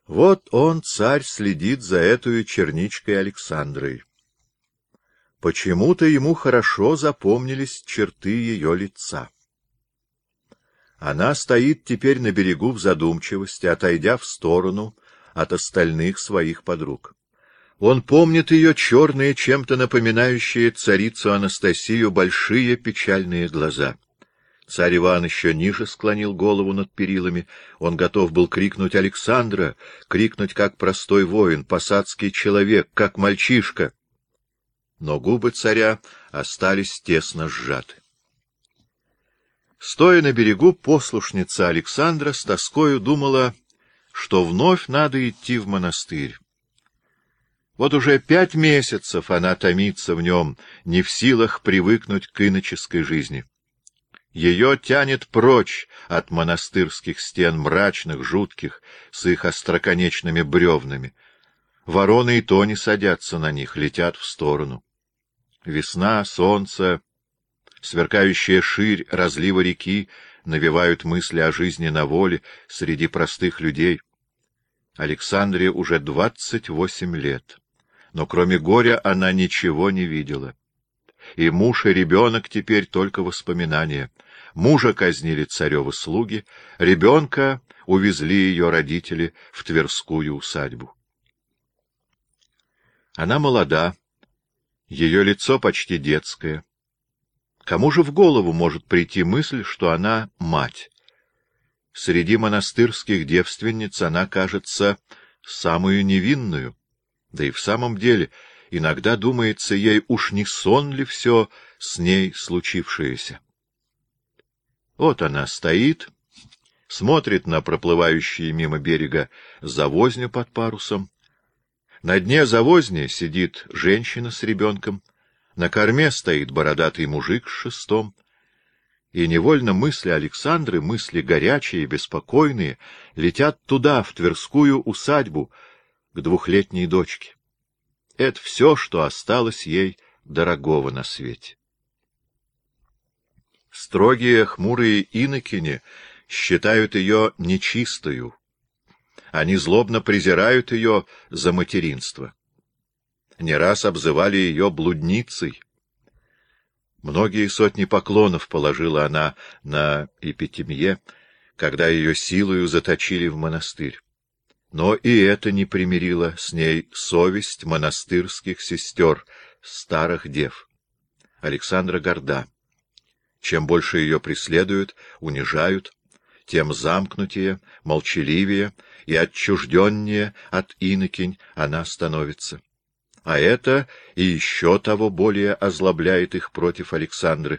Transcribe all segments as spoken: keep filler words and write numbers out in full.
Вот он, царь, следит за этой черничкой Александрой. Почему-то ему хорошо запомнились черты ее лица. Она стоит теперь на берегу в задумчивости, отойдя в сторону от остальных своих подруг. Он помнит ее черные, чем-то напоминающие царицу Анастасию, большие печальные глаза. Царь Иван еще ниже склонил голову над перилами. Он готов был крикнуть «Александра!», крикнуть как простой воин, посадский человек, как мальчишка. Но губы царя остались тесно сжаты. Стоя на берегу, послушница Александра с тоскою думала, что вновь надо идти в монастырь. Вот уже пять месяцев она томится в нем, не в силах привыкнуть к иноческой жизни. Ее тянет прочь от монастырских стен, мрачных, жутких, с их остроконечными бревнами. Вороны и то не садятся на них, летят в сторону. Весна, солнце, сверкающая ширь разлива реки навевают мысли о жизни на воле среди простых людей. Александре уже двадцать восемь лет, но кроме горя она ничего не видела. И муж, и ребенок теперь только воспоминания. Мужа казнили царевы слуги, ребенка увезли ее родители в Тверскую усадьбу. Она молода, ее лицо почти детское. Кому же в голову может прийти мысль, что она мать? Среди монастырских девственниц она кажется самую невинную. Да и в самом деле, иногда думается ей, уж не сон ли все с ней случившееся. Вот она стоит, смотрит на проплывающие мимо берега завозню под парусом. На дне завозни сидит женщина с ребенком, на корме стоит бородатый мужик с шестом. И невольно мысли Александры, мысли горячие, беспокойные, летят туда, в Тверскую усадьбу, к двухлетней дочке. Это все, что осталось ей дорогого на свете. Строгие, хмурые инокини считают ее нечистою. Они злобно презирают ее за материнство. Не раз обзывали ее блудницей. Многие сотни поклонов положила она на Епитимье, когда ее силою заточили в монастырь. Но и это не примирило с ней совесть монастырских сестер, старых дев. Александра горда. Чем больше ее преследуют, унижают, тем замкнутее, молчаливее и отчужденнее от инокинь она становится. А это и еще того более озлобляет их против Александры.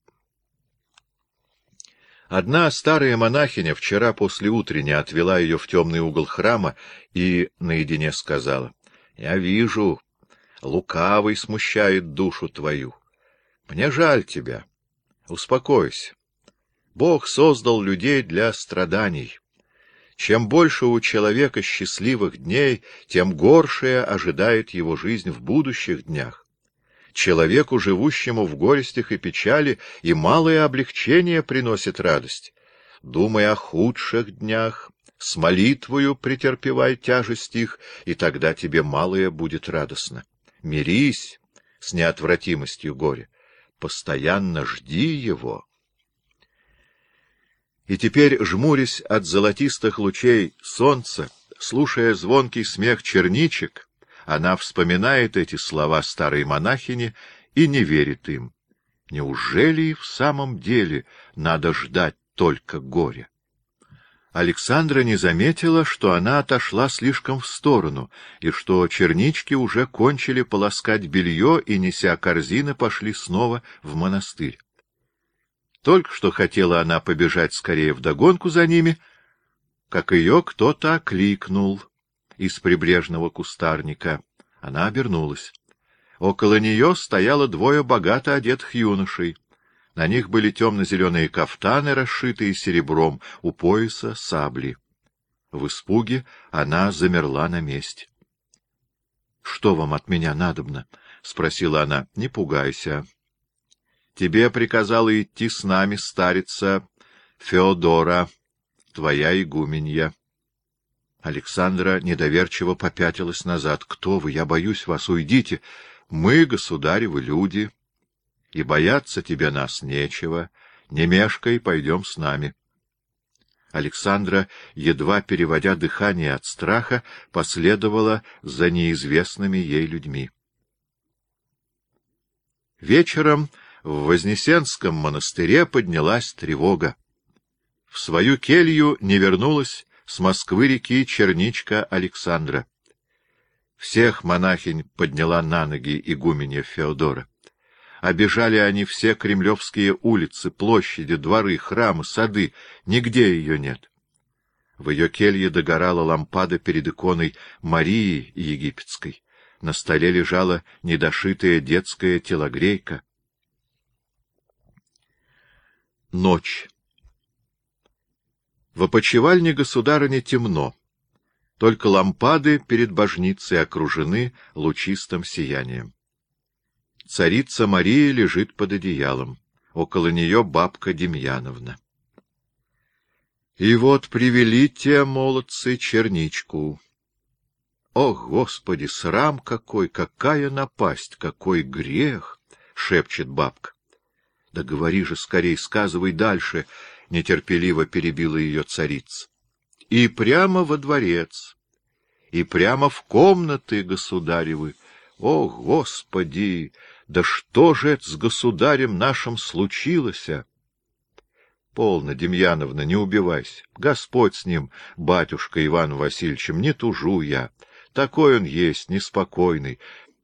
Одна старая монахиня вчера после утрення отвела ее в темный угол храма и наедине сказала: «Я вижу, лукавый смущает душу твою. Мне жаль тебя. Успокойся. Бог создал людей для страданий. Чем больше у человека счастливых дней, тем горшая ожидает его жизнь в будущих днях. Человеку, живущему в горестях и печали, и малое облегчение приносит радость. Думай о худших днях, с молитвою претерпевай тяжесть их, и тогда тебе малое будет радостно. Мирись с неотвратимостью горя, постоянно жди его». И теперь, жмурясь от золотистых лучей солнца, слушая звонкий смех черничек, она вспоминает эти слова старой монахини и не верит им. Неужели и в самом деле надо ждать только горя? Александра не заметила, что она отошла слишком в сторону, и что чернички уже кончили полоскать белье и, неся корзины, пошли снова в монастырь. Только что хотела она побежать скорее вдогонку за ними, как ее кто-то окликнул из прибрежного кустарника. Она обернулась. Около нее стояло двое богато одетых юношей. На них были темно-зеленые кафтаны, расшитые серебром, у пояса сабли. В испуге она замерла на месте. — Что вам от меня надобно? — спросила она. — Не пугайся. Тебе приказала идти с нами старица Феодора, твоя игуменья. Александра недоверчиво попятилась назад. — Кто вы? Я боюсь вас. Уйдите. Мы, государевы, люди, и бояться тебе нас нечего. Не мешкай, пойдем с нами. Александра, едва переводя дыхание от страха, последовала за неизвестными ей людьми. Вечером в Вознесенском монастыре поднялась тревога. В свою келью не вернулась с Москвы-реки черничка Александра. Всех монахинь подняла на ноги игуменья Феодора. Обежали они все кремлевские улицы, площади, дворы, храмы, сады. Нигде ее нет. В ее келье догорала лампада перед иконой Марии Египетской. На столе лежала недошитая детская телогрейка. Ночь. В опочивальне государыни темно. Только лампады перед божницей окружены лучистым сиянием. Царица Мария лежит под одеялом. Около нее бабка Демьяновна. И вот привели те молодцы черничку. Ох, Господи, срам какой, какая напасть, какой грех! — шепчет бабка. — Да говори же скорей, сказывай дальше, — нетерпеливо перебила ее царица. — И прямо во дворец, и прямо в комнаты государевы. О, Господи! Да что же это с государем нашим случилось? Полно, Демьяновна, не убивайся. Господь с ним, батюшка Иваном Васильевичем, не тужу я. Такой он есть, неспокойный.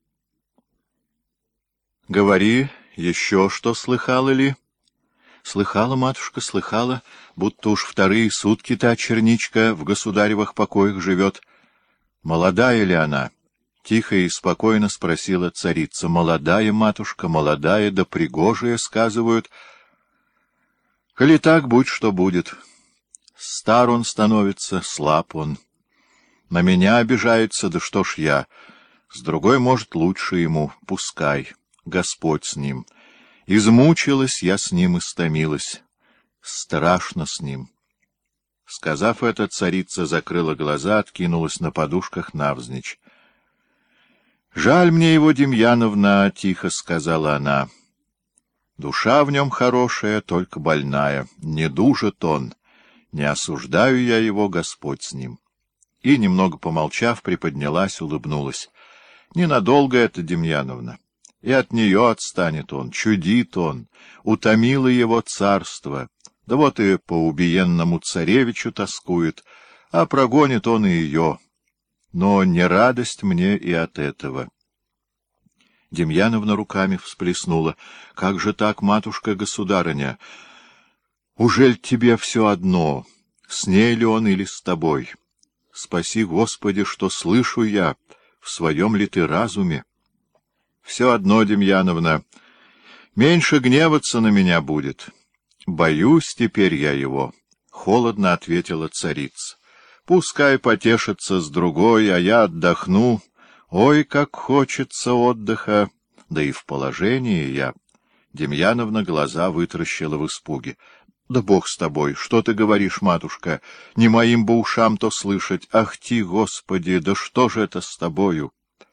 Говори, еще что слыхала ли? Слыхала, матушка, слыхала, будто уж вторые сутки та черничка в государевых покоях живет. Молодая ли она? Тихо и спокойно спросила царица. Молодая, матушка, молодая, да пригожая, сказывают. Коли так, будь что будет. Стар он становится, слаб он. На меня обижается, да что ж я. С другой, может, лучше ему, пускай, Господь с ним. Измучилась я с ним, истомилась. Страшно с ним. Сказав это, царица закрыла глаза, откинулась на подушках навзничь. «Жаль мне его, Демьяновна», — тихо сказала она. «Душа в нем хорошая, только больная. Не дужит он. Не осуждаю я его, Господь с ним». И, немного помолчав, приподнялась, улыбнулась. «Ненадолго это, Демьяновна. И от нее отстанет он, чудит он. Утомило его царство. Да вот и по убиенному царевичу тоскует, а прогонит он и ее. Но не радость мне и от этого». Демьяновна руками всплеснула. — Как же так, матушка-государыня? Ужель тебе все одно, с ней ли он или с тобой? Спаси, Господи, что слышу я, в своем ли ты разуме? — Все одно, Демьяновна, меньше гневаться на меня будет. Боюсь теперь я его, — холодно ответила царица. — Пускай потешится с другой, а я отдохну. Ой, как хочется отдыха, да и в положении я. Демьяновна глаза вытаращила в испуге. — Да бог с тобой, что ты говоришь, матушка? Не моим бы ушам то слышать. Ах ти, Господи, да что же это с тобою?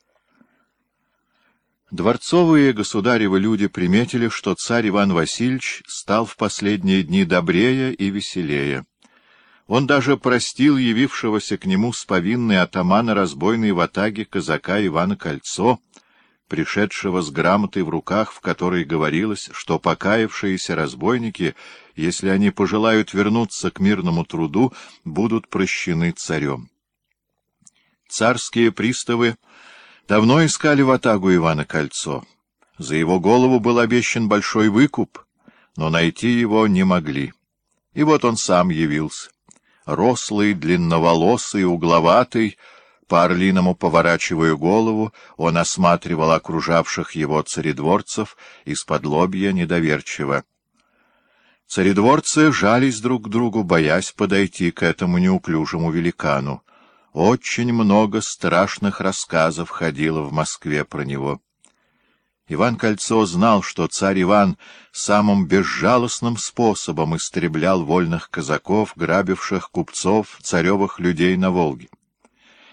Дворцовые государевы люди приметили, что царь Иван Васильевич стал в последние дни добрее и веселее. Он даже простил явившегося к нему с повинной атамана разбойной ватаги казака Ивана Кольцо, пришедшего с грамотой в руках, в которой говорилось, что покаявшиеся разбойники, если они пожелают вернуться к мирному труду, будут прощены царем. Царские приставы давно искали ватагу Ивана Кольцо. За его голову был обещан большой выкуп, но найти его не могли. И вот он сам явился. Рослый, длинноволосый, угловатый, по-орлиному поворачивая голову, он осматривал окружавших его царедворцев из-под лобья недоверчиво. Царедворцы жались друг к другу, боясь подойти к этому неуклюжему великану. Очень много страшных рассказов ходило в Москве про него. Иван Кольцо знал, что царь Иван самым безжалостным способом истреблял вольных казаков, грабивших купцов, царевых людей на Волге.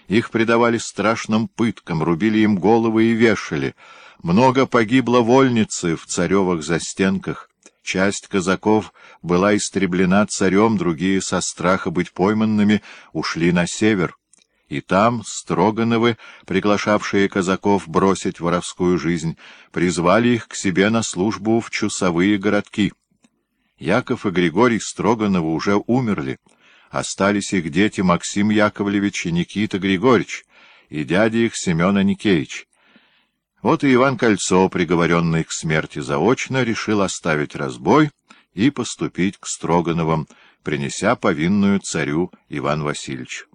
Их предавали страшным пыткам, рубили им головы и вешали. Много погибло вольницы в царевых застенках. Часть казаков была истреблена царем, другие, со страха быть пойманными, ушли на север. И там Строгановы, приглашавшие казаков бросить воровскую жизнь, призвали их к себе на службу в чусовые городки. Яков и Григорий Строгановы уже умерли. Остались их дети Максим Яковлевич и Никита Григорьевич, и дядя их Семен Аникеич. Вот и Иван Кольцо, приговоренный к смерти заочно, решил оставить разбой и поступить к Строгановым, принеся повинную царю Ивану Васильевичу.